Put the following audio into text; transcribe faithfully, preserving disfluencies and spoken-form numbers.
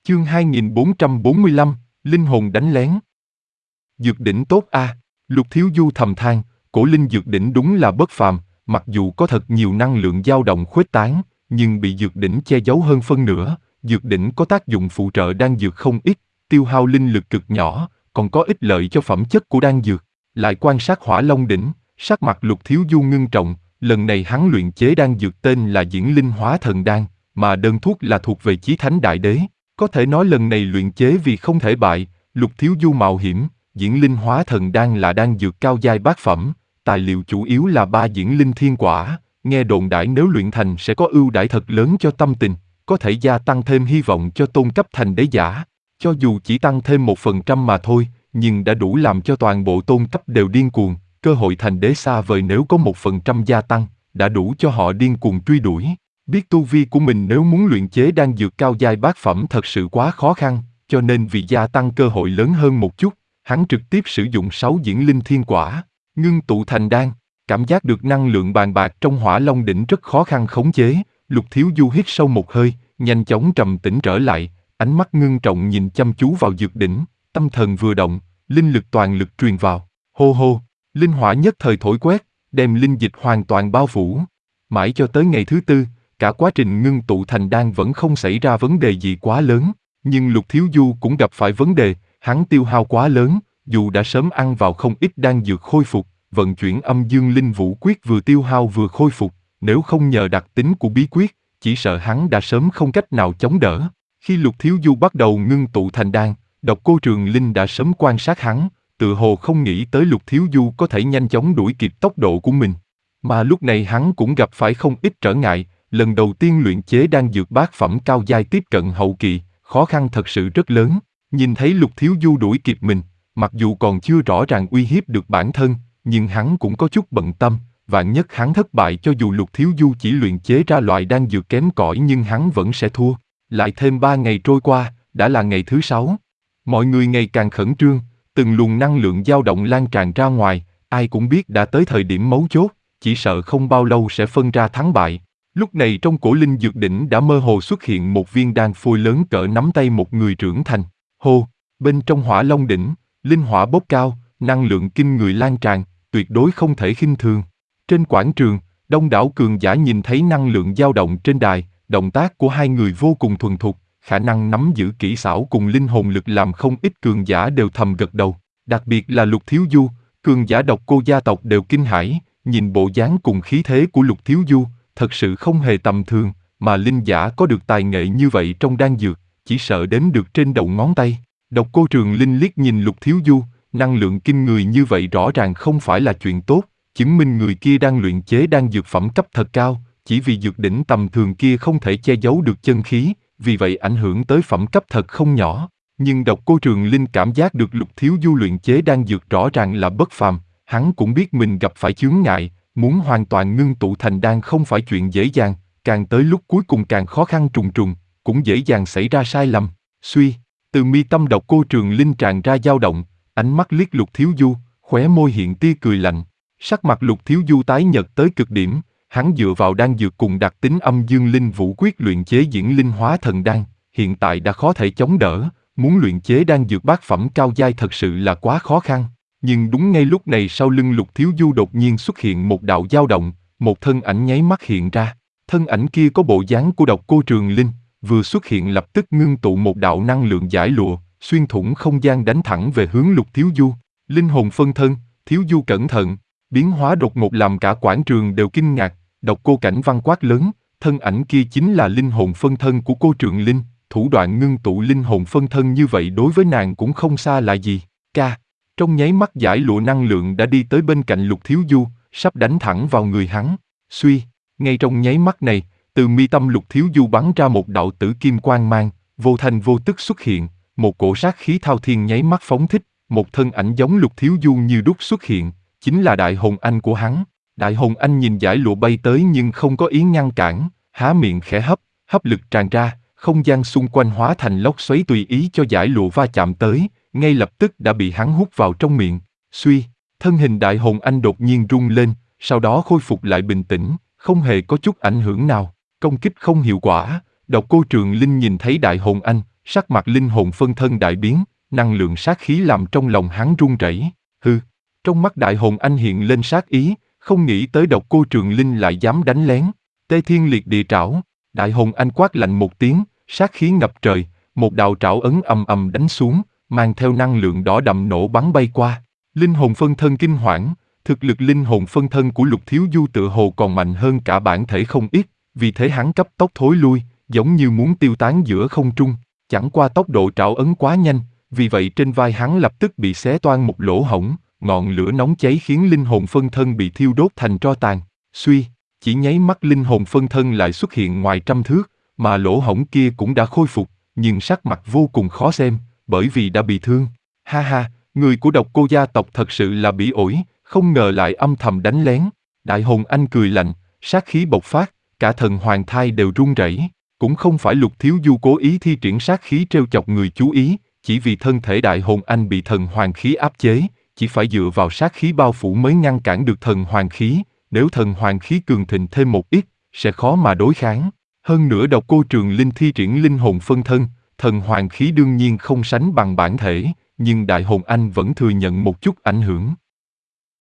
Chương hai nghìn bốn trăm bốn mươi lăm, Linh hồn đánh lén. Dược đỉnh tốt a, Lục Thiếu Du thầm than, cổ linh dược đỉnh đúng là bất phàm, mặc dù có thật nhiều năng lượng dao động khuếch tán, nhưng bị dược đỉnh che giấu hơn phân nửa. Dược đỉnh có tác dụng phụ trợ đan dược không ít, tiêu hao linh lực cực nhỏ, còn có ích lợi cho phẩm chất của đan dược. Lại quan sát Hỏa Long đỉnh, sắc mặt Lục Thiếu Du ngưng trọng, lần này hắn luyện chế đan dược tên là Diễn Linh Hóa Thần Đan, mà đơn thuốc là thuộc về Chí Thánh Đại Đế. Có thể nói lần này luyện chế vì không thể bại, Lục Thiếu Du mạo hiểm. Diễn Linh Hóa Thần Đan là đan dược cao giai bát phẩm, tài liệu chủ yếu là ba diễn linh thiên quả, nghe đồn đãi nếu luyện thành sẽ có ưu đãi thật lớn cho tâm tình, có thể gia tăng thêm hy vọng cho tôn cấp thành đế giả. Cho dù chỉ tăng thêm một phần trăm mà thôi, nhưng đã đủ làm cho toàn bộ tôn cấp đều điên cuồng, cơ hội thành đế xa vời nếu có một phần trăm gia tăng, đã đủ cho họ điên cuồng truy đuổi. Biết tu vi của mình nếu muốn luyện chế đan dược cao giai bát phẩm thật sự quá khó khăn, cho nên vì gia tăng cơ hội lớn hơn một chút, hắn trực tiếp sử dụng sáu diễn linh thiên quả, ngưng tụ thành đan. Cảm giác được năng lượng bàn bạc trong Hỏa Long đỉnh rất khó khăn khống chế. Lục Thiếu Du hít sâu một hơi, nhanh chóng trầm tĩnh trở lại, ánh mắt ngưng trọng nhìn chăm chú vào dược đỉnh, tâm thần vừa động, linh lực toàn lực truyền vào. Hô hô, linh hỏa nhất thời thổi quét, đem linh dịch hoàn toàn bao phủ. Mãi cho tới ngày thứ tư, cả quá trình ngưng tụ thành đan vẫn không xảy ra vấn đề gì quá lớn, nhưng Lục Thiếu Du cũng gặp phải vấn đề. Hắn tiêu hao quá lớn, dù đã sớm ăn vào không ít đan dược khôi phục, vận chuyển âm dương linh vũ quyết vừa tiêu hao vừa khôi phục, nếu không nhờ đặc tính của bí quyết, chỉ sợ hắn đã sớm không cách nào chống đỡ. Khi Lục Thiếu Du bắt đầu ngưng tụ thành đan, Độc Cô Trường Linh đã sớm quan sát hắn, tự hồ không nghĩ tới Lục Thiếu Du có thể nhanh chóng đuổi kịp tốc độ của mình. Mà lúc này hắn cũng gặp phải không ít trở ngại, lần đầu tiên luyện chế đan dược bát phẩm cao giai tiếp cận hậu kỳ, khó khăn thật sự rất lớn. Nhìn thấy Lục Thiếu Du đuổi kịp mình, mặc dù còn chưa rõ ràng uy hiếp được bản thân, nhưng hắn cũng có chút bận tâm, vạn nhất hắn thất bại cho dù Lục Thiếu Du chỉ luyện chế ra loại đan dược kém cỏi nhưng hắn vẫn sẽ thua. Lại thêm ba ngày trôi qua, đã là ngày thứ sáu. Mọi người ngày càng khẩn trương, từng luồng năng lượng dao động lan tràn ra ngoài, ai cũng biết đã tới thời điểm mấu chốt, chỉ sợ không bao lâu sẽ phân ra thắng bại. Lúc này trong cổ linh dược đỉnh đã mơ hồ xuất hiện một viên đan phôi lớn cỡ nắm tay một người trưởng thành. Hô, bên trong Hỏa Long đỉnh, linh hỏa bốc cao, năng lượng kinh người lan tràn, tuyệt đối không thể khinh thường. Trên quảng trường, đông đảo cường giả nhìn thấy năng lượng dao động trên đài, động tác của hai người vô cùng thuần thục, khả năng nắm giữ kỹ xảo cùng linh hồn lực làm không ít cường giả đều thầm gật đầu. Đặc biệt là Lục Thiếu Du, cường giả Độc Cô gia tộc đều kinh hãi, nhìn bộ dáng cùng khí thế của Lục Thiếu Du, thật sự không hề tầm thường, mà linh giả có được tài nghệ như vậy trong đan dược, chỉ sợ đếm được trên đầu ngón tay. Độc Cô Trường Linh liếc nhìn Lục Thiếu Du, năng lượng kinh người như vậy rõ ràng không phải là chuyện tốt, chứng minh người kia đang luyện chế đan dược phẩm cấp thật cao, chỉ vì dược đỉnh tầm thường kia không thể che giấu được chân khí, vì vậy ảnh hưởng tới phẩm cấp thật không nhỏ. Nhưng Độc Cô Trường Linh cảm giác được Lục Thiếu Du luyện chế đan dược rõ ràng là bất phàm, hắn cũng biết mình gặp phải chướng ngại, muốn hoàn toàn ngưng tụ thành đan không phải chuyện dễ dàng, càng tới lúc cuối cùng càng khó khăn trùng trùng, cũng dễ dàng xảy ra sai lầm. Suy, từ mi tâm Độc Cô Trường Linh tràn ra dao động, ánh mắt liếc Lục Thiếu Du, khóe môi hiện tia cười lạnh. Sắc mặt Lục Thiếu Du tái nhợt tới cực điểm, hắn dựa vào đan dược cùng đặc tính âm dương linh vũ quyết luyện chế Diễn Linh Hóa Thần Đan, hiện tại đã khó thể chống đỡ, muốn luyện chế đan dược bát phẩm cao giai thật sự là quá khó khăn. Nhưng đúng ngay lúc này sau lưng Lục Thiếu Du đột nhiên xuất hiện một đạo dao động, một thân ảnh nháy mắt hiện ra. Thân ảnh kia có bộ dáng của Độc Cô Trường Linh, vừa xuất hiện lập tức ngưng tụ một đạo năng lượng giải lụa, xuyên thủng không gian đánh thẳng về hướng Lục Thiếu Du. Linh hồn phân thân, Thiếu Du cẩn thận, biến hóa đột ngột làm cả quảng trường đều kinh ngạc. Độc Cô Cảnh Văn quát lớn, thân ảnh kia chính là linh hồn phân thân của Cô Trường Linh, thủ đoạn ngưng tụ linh hồn phân thân như vậy đối với nàng cũng không xa lạ gì. Ca, trong nháy mắt giải lụa năng lượng đã đi tới bên cạnh Lục Thiếu Du, sắp đánh thẳng vào người hắn. Suy, ngay trong nháy mắt này, từ mi tâm Lục Thiếu Du bắn ra một đạo tử kim quang mang, vô thành vô tức xuất hiện, một cổ sát khí thao thiên nháy mắt phóng thích, một thân ảnh giống Lục Thiếu Du như đúc xuất hiện, chính là Đại Hồn Anh của hắn. Đại Hồn Anh nhìn giải lụa bay tới nhưng không có ý ngăn cản, há miệng khẽ hấp, hấp lực tràn ra, không gian xung quanh hóa thành lốc xoáy tùy ý cho giải lụa va chạm tới, ngay lập tức đã bị hắn hút vào trong miệng. Suy, thân hình Đại Hồn Anh đột nhiên rung lên, sau đó khôi phục lại bình tĩnh, không hề có chút ảnh hưởng nào. Công kích không hiệu quả, Độc Cô Trường Linh nhìn thấy Đại Hồn Anh, sắc mặt linh hồn phân thân đại biến, năng lượng sát khí làm trong lòng hắn run rẩy. Hừ, trong mắt đại hồn anh hiện lên sát ý, không nghĩ tới độc cô Trường Linh lại dám đánh lén. Tê Thiên Liệt Địa Trảo, đại hồn anh quát lạnh một tiếng, sát khí ngập trời, một đạo trảo ấn ầm ầm đánh xuống, mang theo năng lượng đỏ đậm nổ bắn bay qua. Linh hồn phân thân kinh hoảng, thực lực linh hồn phân thân của Lục Thiếu Du tựa hồ còn mạnh hơn cả bản thể không ít, vì thế hắn cấp tốc thối lui, giống như muốn tiêu tán giữa không trung. Chẳng qua tốc độ trảo ấn quá nhanh, vì vậy trên vai hắn lập tức bị xé toang một lỗ hổng, ngọn lửa nóng cháy khiến linh hồn phân thân bị thiêu đốt thành tro tàn. Suy, chỉ nháy mắt linh hồn phân thân lại xuất hiện ngoài trăm thước, mà lỗ hổng kia cũng đã khôi phục, nhưng sắc mặt vô cùng khó xem, bởi vì đã bị thương. Ha ha, người của độc cô gia tộc thật sự là bỉ ổi, không ngờ lại âm thầm đánh lén. Đại hồn anh cười lạnh, sát khí bộc phát, cả thần hoàng thai đều run rẩy. Cũng không phải Lục Thiếu Du cố ý thi triển sát khí trêu chọc người chú ý, chỉ vì thân thể đại hồn anh bị thần hoàng khí áp chế, chỉ phải dựa vào sát khí bao phủ mới ngăn cản được thần hoàng khí, nếu thần hoàng khí cường thịnh thêm một ít, sẽ khó mà đối kháng. Hơn nữa độc cô Trường Linh thi triển linh hồn phân thân, thần hoàng khí đương nhiên không sánh bằng bản thể, nhưng đại hồn anh vẫn thừa nhận một chút ảnh hưởng.